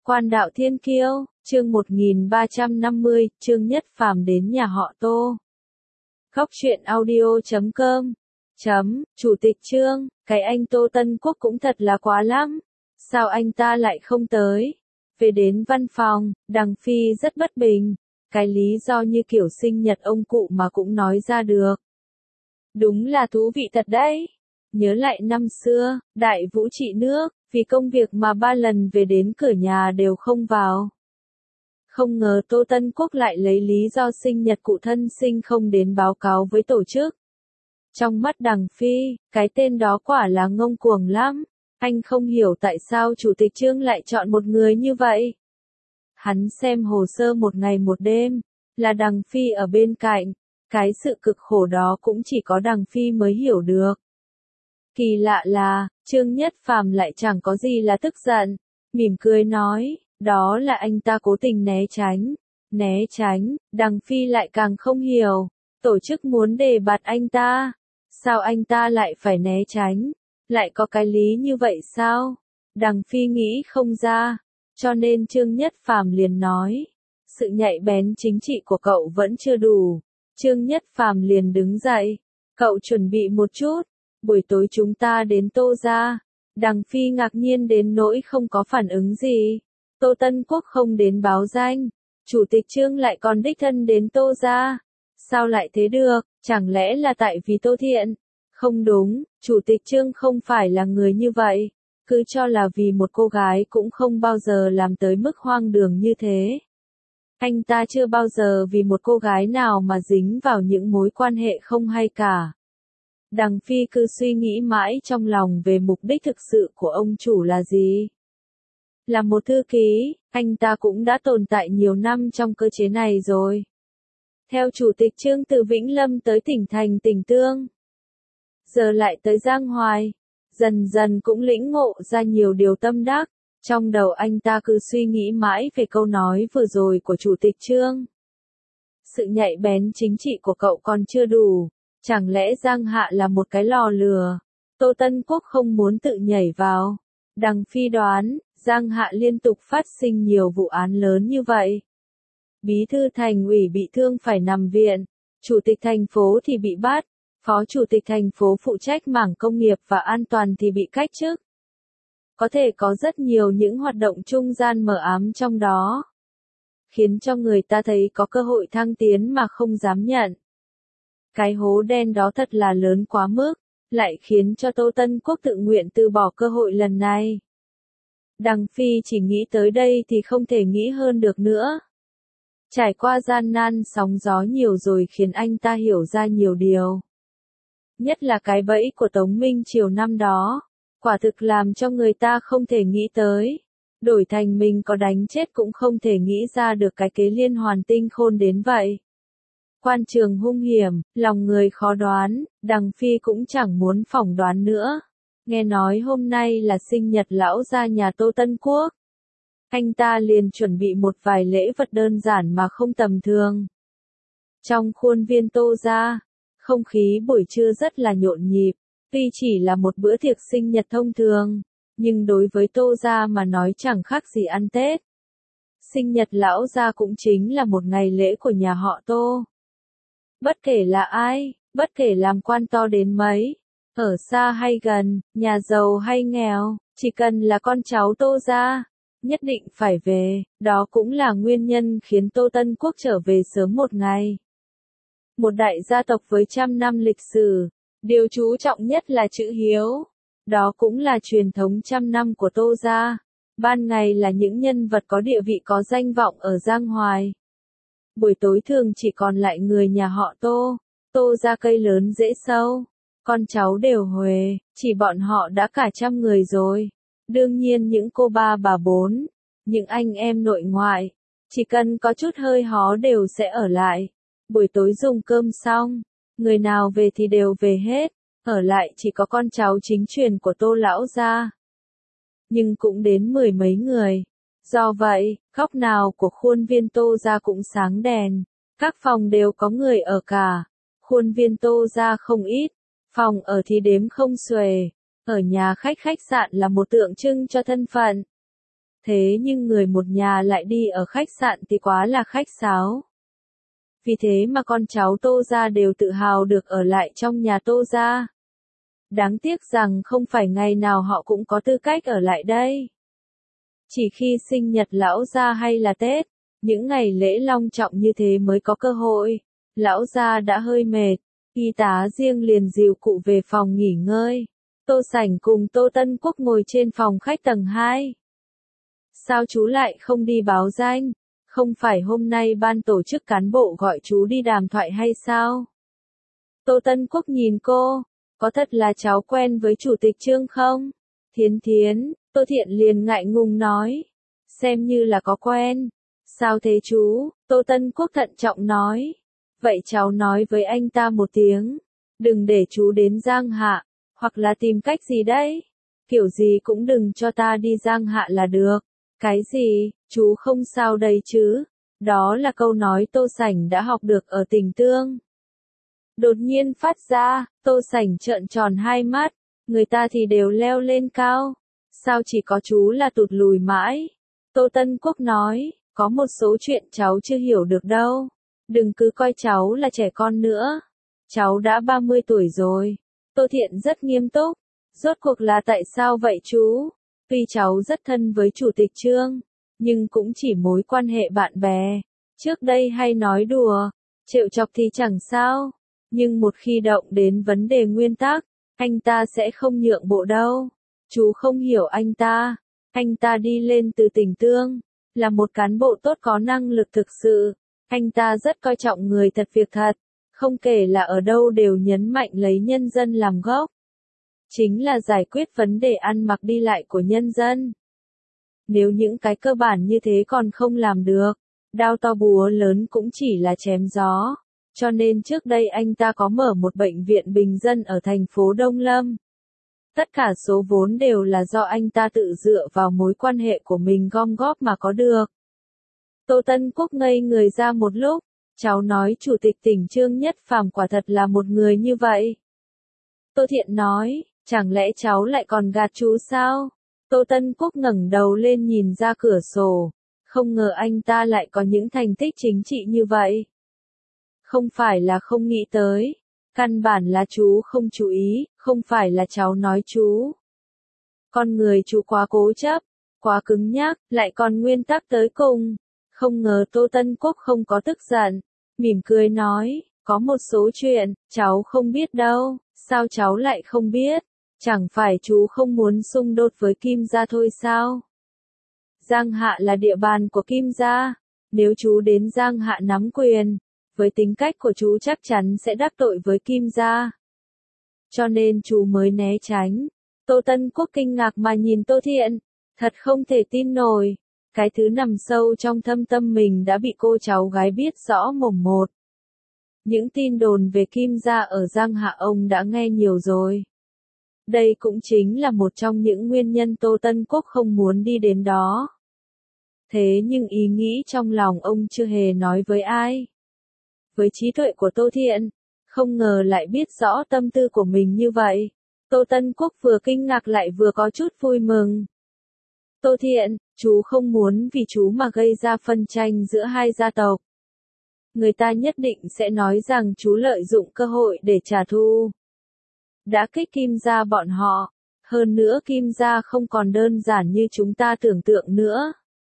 Quan đạo thiên kiêu, chương 1350, Trương Nhất Phàm đến nhà họ Tô. Góc truyện audio.com. Chủ tịch Trương, cái anh Tô Tân Quốc cũng thật là quá lắm. Sao anh ta lại không tới? Về đến văn phòng, Đằng Phi rất bất bình. Cái lý do như kiểu sinh nhật ông cụ mà cũng nói ra được. Đúng là thú vị thật đấy. Nhớ lại năm xưa, Đại Vũ trị nước, vì công việc mà 3 lần về đến cửa nhà đều không vào. Không ngờ Tô Tân Quốc lại lấy lý do sinh nhật cụ thân sinh không đến báo cáo với tổ chức. Trong mắt Đằng Phi, cái tên đó quả là ngông cuồng lắm. Anh không hiểu tại sao Chủ tịch Trương lại chọn một người như vậy. Hắn xem hồ sơ một ngày một đêm, là Đằng Phi ở bên cạnh. Cái sự cực khổ đó cũng chỉ có Đằng Phi mới hiểu được. Kỳ lạ là, Trương Nhất Phàm lại chẳng có gì là tức giận, mỉm cười nói, đó là anh ta cố tình né tránh. Né tránh, Đằng Phi lại càng không hiểu, tổ chức muốn đề bạt anh ta, sao anh ta lại phải né tránh, lại có cái lý như vậy sao? Đằng Phi nghĩ không ra, cho nên Trương Nhất Phàm liền nói, sự nhạy bén chính trị của cậu vẫn chưa đủ. Trương Nhất Phàm liền đứng dậy, cậu chuẩn bị một chút. Buổi tối chúng ta đến Tô gia. Đằng Phi ngạc nhiên đến nỗi không có phản ứng gì. Tô Tân Quốc không đến báo danh, Chủ tịch Trương lại còn đích thân đến Tô gia. Sao lại thế được, chẳng lẽ là tại vì Tô Thiện? Không đúng, Chủ tịch Trương không phải là người như vậy. Cứ cho là vì một cô gái cũng không bao giờ làm tới mức hoang đường như thế. Anh ta chưa bao giờ vì một cô gái nào mà dính vào những mối quan hệ không hay cả. Đằng Phi cứ suy nghĩ mãi trong lòng về mục đích thực sự của ông chủ là gì. Là một thư ký, anh ta cũng đã tồn tại nhiều năm trong cơ chế này rồi. Theo Chủ tịch Trương từ Vĩnh Lâm tới tỉnh thành Tỉnh Tương. Giờ lại tới Giang Hoài. Dần dần cũng lĩnh ngộ ra nhiều điều tâm đắc. Trong đầu anh ta cứ suy nghĩ mãi về câu nói vừa rồi của Chủ tịch Trương. Sự nhạy bén chính trị của cậu còn chưa đủ. Chẳng lẽ Giang Hạ là một cái lò lừa? Tô Tân Quốc không muốn tự nhảy vào. Đằng Phi đoán, Giang Hạ liên tục phát sinh nhiều vụ án lớn như vậy. Bí thư thành ủy bị thương phải nằm viện. Chủ tịch thành phố thì bị bắt. Phó chủ tịch thành phố phụ trách mảng công nghiệp và an toàn thì bị cách chức. Có thể có rất nhiều những hoạt động trung gian mờ ám trong đó. Khiến cho người ta thấy có cơ hội thăng tiến mà không dám nhận. Cái hố đen đó thật là lớn quá mức, lại khiến cho Tô Tân Quốc tự nguyện từ bỏ cơ hội lần này. Đằng Phi chỉ nghĩ tới đây thì không thể nghĩ hơn được nữa. Trải qua gian nan sóng gió nhiều rồi khiến anh ta hiểu ra nhiều điều. Nhất là cái bẫy của Tống Minh Triều năm đó, quả thực làm cho người ta không thể nghĩ tới. Đổi thành mình có đánh chết cũng không thể nghĩ ra được cái kế liên hoàn tinh khôn đến vậy. Quan trường hung hiểm, lòng người khó đoán, Đằng Phi cũng chẳng muốn phỏng đoán nữa. Nghe nói hôm nay là sinh nhật lão gia nhà Tô Tân Quốc. Anh ta liền chuẩn bị một vài lễ vật đơn giản mà không tầm thường. Trong khuôn viên Tô gia, không khí buổi trưa rất là nhộn nhịp, tuy chỉ là một bữa tiệc sinh nhật thông thường, nhưng đối với Tô gia mà nói chẳng khác gì ăn Tết. Sinh nhật lão gia cũng chính là một ngày lễ của nhà họ Tô. Bất kể là ai, bất kể làm quan to đến mấy, ở xa hay gần, nhà giàu hay nghèo, chỉ cần là con cháu Tô gia, nhất định phải về, đó cũng là nguyên nhân khiến Tô Tân Quốc trở về sớm một ngày. Một đại gia tộc với 100 năm lịch sử, điều chú trọng nhất là chữ hiếu, đó cũng là truyền thống 100 năm của Tô gia. Ban ngày là những nhân vật có địa vị có danh vọng ở Giang Hoài. Buổi tối thường chỉ còn lại người nhà họ Tô, Tô gia cây lớn rễ sâu, con cháu đều huề, chỉ bọn họ đã cả 100 người rồi. Đương nhiên những cô ba bà bốn, những anh em nội ngoại, chỉ cần có chút hơi hó đều sẽ ở lại. Buổi tối dùng cơm xong, người nào về thì đều về hết, ở lại chỉ có con cháu chính truyền của Tô lão gia. Nhưng cũng đến 10 mấy người. Do vậy, góc nào của khuôn viên Tô gia cũng sáng đèn, các phòng đều có người ở cả. Khuôn viên Tô gia không ít, phòng ở thì đếm không xuể, ở nhà khách khách sạn là một tượng trưng cho thân phận. Thế nhưng người một nhà lại đi ở khách sạn thì quá là khách sáo. Vì thế mà con cháu Tô gia đều tự hào được ở lại trong nhà Tô gia. Đáng tiếc rằng không phải ngày nào họ cũng có tư cách ở lại đây. Chỉ khi sinh nhật lão gia hay là Tết, những ngày lễ long trọng như thế mới có cơ hội. Lão gia đã hơi mệt, y tá riêng liền dìu cụ về phòng nghỉ ngơi. Tô Sảnh cùng Tô Tân Quốc ngồi trên phòng khách tầng 2. Sao chú lại không đi báo danh? Không phải hôm nay ban tổ chức cán bộ gọi chú đi đàm thoại hay sao? Tô Tân Quốc nhìn cô, có thật là cháu quen với chủ tịch Trương không? Thiến Thiến, Tô Thiện liền ngại ngùng nói, xem như là có quen. Sao thế chú? Tô Tân Quốc thận trọng nói. Vậy cháu nói với anh ta một tiếng, đừng để chú đến Giang Hạ, hoặc là tìm cách gì đấy. Kiểu gì cũng đừng cho ta đi Giang Hạ là được. Cái gì, chú không sao đây chứ? Đó là câu nói Tô Sảnh đã học được ở Tình Tương. Đột nhiên phát ra, Tô Sảnh trợn tròn hai mắt, người ta thì đều leo lên cao. Sao chỉ có chú là tụt lùi mãi? Tô Tân Quốc nói, có một số chuyện cháu chưa hiểu được đâu. Đừng cứ coi cháu là trẻ con nữa. Cháu đã 30 tuổi rồi. Tô Thiện rất nghiêm túc. Rốt cuộc là tại sao vậy chú? Tuy cháu rất thân với Chủ tịch Trương, nhưng cũng chỉ mối quan hệ bạn bè. Trước đây hay nói đùa, trêu chọc thì chẳng sao. Nhưng một khi động đến vấn đề nguyên tắc, anh ta sẽ không nhượng bộ đâu. Chú không hiểu anh ta. Anh ta đi lên từ Tình Tương, là một cán bộ tốt có năng lực thực sự. Anh ta rất coi trọng người thật việc thật, không kể là ở đâu đều nhấn mạnh lấy nhân dân làm gốc. Chính là giải quyết vấn đề ăn mặc đi lại của nhân dân. Nếu những cái cơ bản như thế còn không làm được, đao to búa lớn cũng chỉ là chém gió. Cho nên trước đây anh ta có mở một bệnh viện bình dân ở thành phố Đông Lâm. Tất cả số vốn đều là do anh ta tự dựa vào mối quan hệ của mình gom góp mà có được. Tô Tân Quốc ngây người ra một lúc, cháu nói Chủ tịch tỉnh Trương Nhất Phàm quả thật là một người như vậy. Tô Thiện nói, chẳng lẽ cháu lại còn gạt chú sao? Tô Tân Quốc ngẩng đầu lên nhìn ra cửa sổ, không ngờ anh ta lại có những thành tích chính trị như vậy. Không phải là không nghĩ tới, căn bản là chú không chú ý, không phải là cháu nói chú. Con người chú quá cố chấp, quá cứng nhắc, lại còn nguyên tắc tới cùng. Không ngờ Tô Tân Quốc không có tức giận, mỉm cười nói, có một số chuyện, cháu không biết đâu. Sao cháu lại không biết? Chẳng phải chú không muốn xung đột với Kim gia thôi sao? Giang Hạ là địa bàn của Kim gia, nếu chú đến Giang Hạ nắm quyền, với tính cách của chú chắc chắn sẽ đắc tội với Kim gia. Cho nên chú mới né tránh. Tô Tân Quốc kinh ngạc mà nhìn Tô Thiện, thật không thể tin nổi. Cái thứ nằm sâu trong thâm tâm mình đã bị cô cháu gái biết rõ mồm một. Những tin đồn về Kim gia ở Giang Hạ ông đã nghe nhiều rồi. Đây cũng chính là một trong những nguyên nhân Tô Tân Quốc không muốn đi đến đó. Thế nhưng ý nghĩ trong lòng ông chưa hề nói với ai. Với trí tuệ của Tô Thiện, không ngờ lại biết rõ tâm tư của mình như vậy. Tô Tân Quốc vừa kinh ngạc lại vừa có chút vui mừng. Tô Thiện, chú không muốn vì chú mà gây ra phân tranh giữa hai gia tộc. Người ta nhất định sẽ nói rằng chú lợi dụng cơ hội để trả thù. Đã kích Kim gia bọn họ. Hơn nữa Kim gia không còn đơn giản như chúng ta tưởng tượng nữa.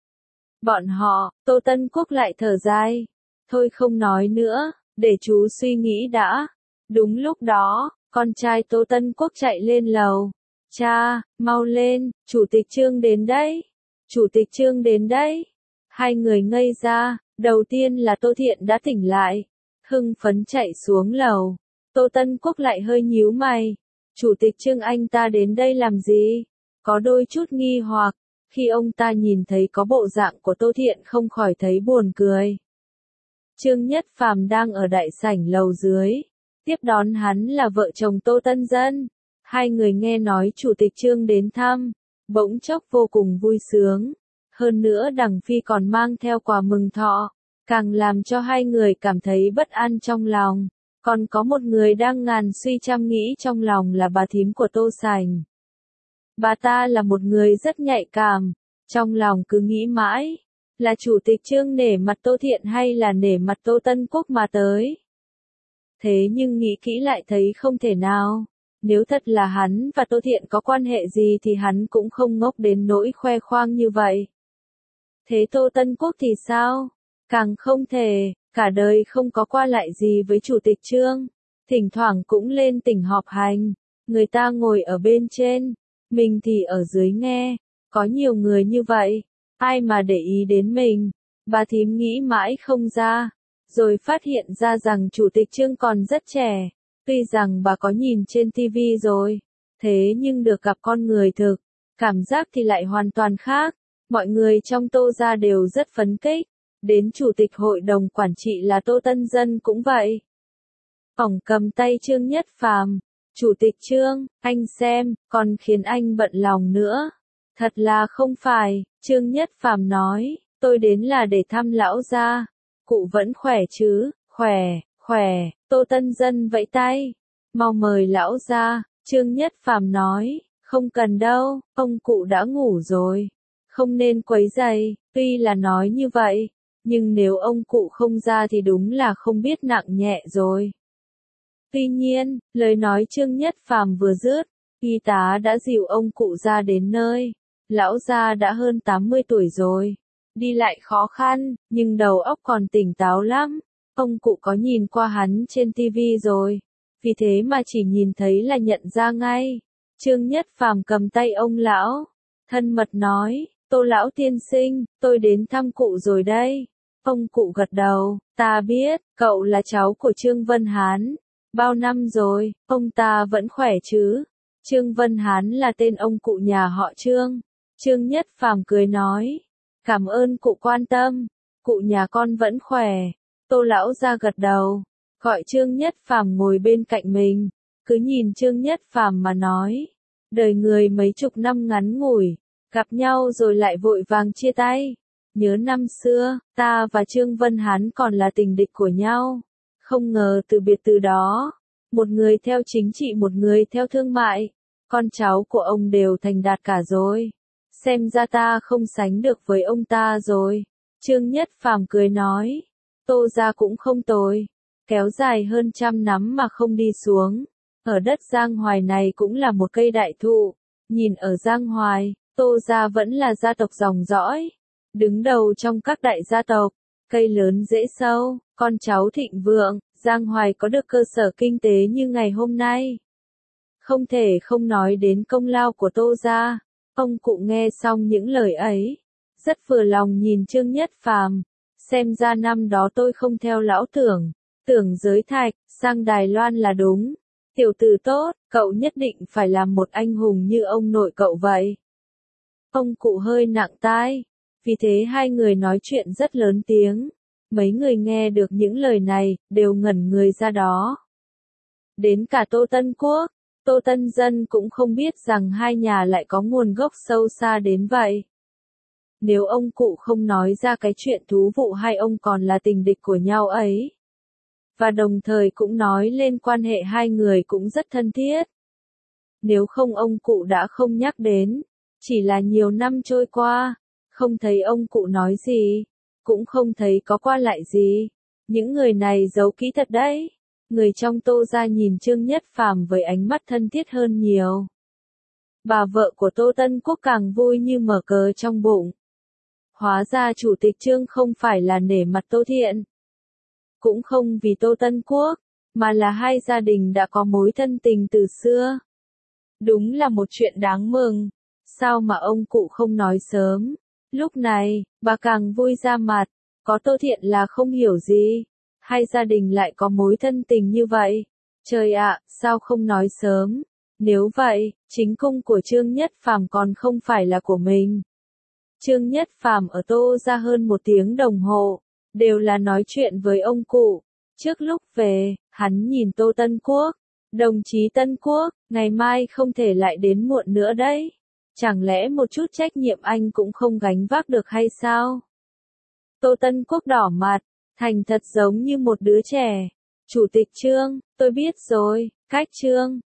Bọn họ, Tô Tân Quốc lại thở dài. Thôi không nói nữa, để chú suy nghĩ đã. Đúng lúc đó, con trai Tô Tân Quốc chạy lên lầu. Cha, mau lên, Chủ tịch Trương đến đấy. Chủ tịch Trương đến đấy. Hai người ngây ra, đầu tiên là Tô Thiện đã tỉnh lại. Hưng phấn chạy xuống lầu. Tô Tân Quốc lại hơi nhíu mày. Chủ tịch Trương anh ta đến đây làm gì? Có đôi chút nghi hoặc, khi ông ta nhìn thấy có bộ dạng của Tô Thiện không khỏi thấy buồn cười. Trương Nhất Phàm đang ở đại sảnh lầu dưới. Tiếp đón hắn là vợ chồng Tô Tân Dân. Hai người nghe nói Chủ tịch Trương đến thăm, bỗng chốc vô cùng vui sướng. Hơn nữa Đằng Phi còn mang theo quà mừng thọ, càng làm cho hai người cảm thấy bất an trong lòng. Còn có một người đang ngàn suy trăm nghĩ trong lòng là bà thím của Tô Sảnh. Bà ta là một người rất nhạy cảm, Trong lòng cứ nghĩ mãi, là Chủ tịch Trương nể mặt Tô Thiện hay là nể mặt Tô Tân Quốc mà tới. Thế nhưng nghĩ kỹ lại thấy không thể nào. Nếu thật là hắn và Tô Thiện có quan hệ gì thì hắn cũng không ngốc đến nỗi khoe khoang như vậy. Thế Tô Tân Quốc thì sao? Càng không thể, cả đời không có qua lại gì với Chủ tịch Trương. Thỉnh thoảng cũng lên tỉnh họp hành, người ta ngồi ở bên trên, mình thì ở dưới nghe. Có nhiều người như vậy, ai mà để ý đến mình. Bà thím nghĩ mãi không ra, rồi phát hiện ra rằng Chủ tịch Trương còn rất trẻ. Tuy rằng bà có nhìn trên TV rồi, thế nhưng được gặp con người thực, cảm giác thì lại hoàn toàn khác. Mọi người trong Tô gia đều rất phấn khích, đến Chủ tịch Hội đồng Quản trị là Tô Tân Dân cũng vậy. Ổng cầm tay Trương Nhất Phàm, Chủ tịch Trương, anh xem, còn khiến anh bận lòng nữa. Thật là không phải, Trương Nhất Phàm nói, tôi đến là để thăm lão gia. Cụ vẫn khỏe chứ? Khỏe, Tô Tân Dân vẫy tay. Mau mời lão gia, Trương Nhất Phàm nói, không cần đâu, ông cụ đã ngủ rồi. Không nên quấy rầy, tuy là nói như vậy, nhưng nếu ông cụ không ra thì đúng là không biết nặng nhẹ rồi. Tuy nhiên, lời nói Trương Nhất Phàm vừa dứt, y tá đã dìu ông cụ ra đến nơi. Lão gia đã hơn 80 tuổi rồi, đi lại khó khăn, nhưng đầu óc còn tỉnh táo lắm. Ông cụ có nhìn qua hắn trên TV rồi, vì thế mà chỉ nhìn thấy là nhận ra ngay. Trương Nhất Phàm cầm tay ông lão, thân mật nói, Tô lão tiên sinh, tôi đến thăm cụ rồi đây. Ông cụ gật đầu, ta biết, cậu là cháu của Trương Vân Hán. Bao năm rồi, ông ta vẫn khỏe chứ? Trương Vân Hán là tên ông cụ nhà họ Trương. Trương Nhất Phàm cười nói, cảm ơn cụ quan tâm, cụ nhà con vẫn khỏe. Tô lão ra gật đầu, gọi Trương Nhất Phàm ngồi bên cạnh mình, cứ nhìn Trương Nhất Phàm mà nói, đời người mấy chục năm ngắn ngủi, gặp nhau rồi lại vội vàng chia tay. Nhớ năm xưa, ta và Trương Vân Hán còn là tình địch của nhau. Không ngờ từ biệt từ đó, một người theo chính trị một người theo thương mại, con cháu của ông đều thành đạt cả rồi. Xem ra ta không sánh được với ông ta rồi. Trương Nhất Phàm cười nói, Tô gia cũng không tồi, kéo dài hơn 100 năm mà không đi xuống. Ở đất Giang Hoài này cũng là một cây đại thụ. Nhìn ở Giang Hoài, Tô gia vẫn là gia tộc dòng dõi, đứng đầu trong các đại gia tộc, cây lớn rễ sâu, con cháu thịnh vượng. Giang Hoài có được cơ sở kinh tế như ngày hôm nay, không thể không nói đến công lao của Tô gia. Ông cụ nghe xong những lời ấy, rất vừa lòng nhìn Trương Nhất Phàm, xem ra năm đó tôi không theo lão tưởng giới thạch, sang Đài Loan là đúng. Tiểu tử tốt, cậu nhất định phải làm một anh hùng như ông nội cậu vậy. Ông cụ hơi nặng tai, vì thế hai người nói chuyện rất lớn tiếng. Mấy người nghe được những lời này, đều ngẩn người ra đó. Đến cả Tô Tân Quốc, Tô Tân Dân cũng không biết rằng hai nhà lại có nguồn gốc sâu xa đến vậy. Nếu ông cụ không nói ra cái chuyện thú vụ hai ông còn là tình địch của nhau ấy. Và đồng thời cũng nói lên quan hệ hai người cũng rất thân thiết. Nếu không ông cụ đã không nhắc đến, chỉ là nhiều năm trôi qua, không thấy ông cụ nói gì, cũng không thấy có qua lại gì. Những người này giấu kỹ thật đấy. Người trong Tô gia nhìn Trương Nhất Phàm với ánh mắt thân thiết hơn nhiều. Bà vợ của Tô Tân Quốc càng vui như mở cờ trong bụng. Hóa ra Chủ tịch Trương không phải là nể mặt Tô Thiện, cũng không vì Tô Tân Quốc, mà là hai gia đình đã có mối thân tình từ xưa. Đúng là một chuyện đáng mừng. Sao mà ông cụ không nói sớm? Lúc này, bà càng vui ra mặt. Có Tô Thiện là không hiểu gì. Hai gia đình lại có mối thân tình như vậy. Trời ạ, sao không nói sớm? Nếu vậy, chính cung của Trương Nhất Phàm còn không phải là của mình. Trương Nhất Phàm ở Tô gia hơn 1 tiếng đồng hồ, đều là nói chuyện với ông cụ. Trước lúc về, hắn nhìn Tô Tân Quốc. Đồng chí Tân Quốc, ngày mai không thể lại đến muộn nữa đấy. Chẳng lẽ một chút trách nhiệm anh cũng không gánh vác được hay sao? Tô Tân Quốc đỏ mặt, thành thật giống như một đứa trẻ. Chủ tịch Trương, tôi biết rồi, cách Trương,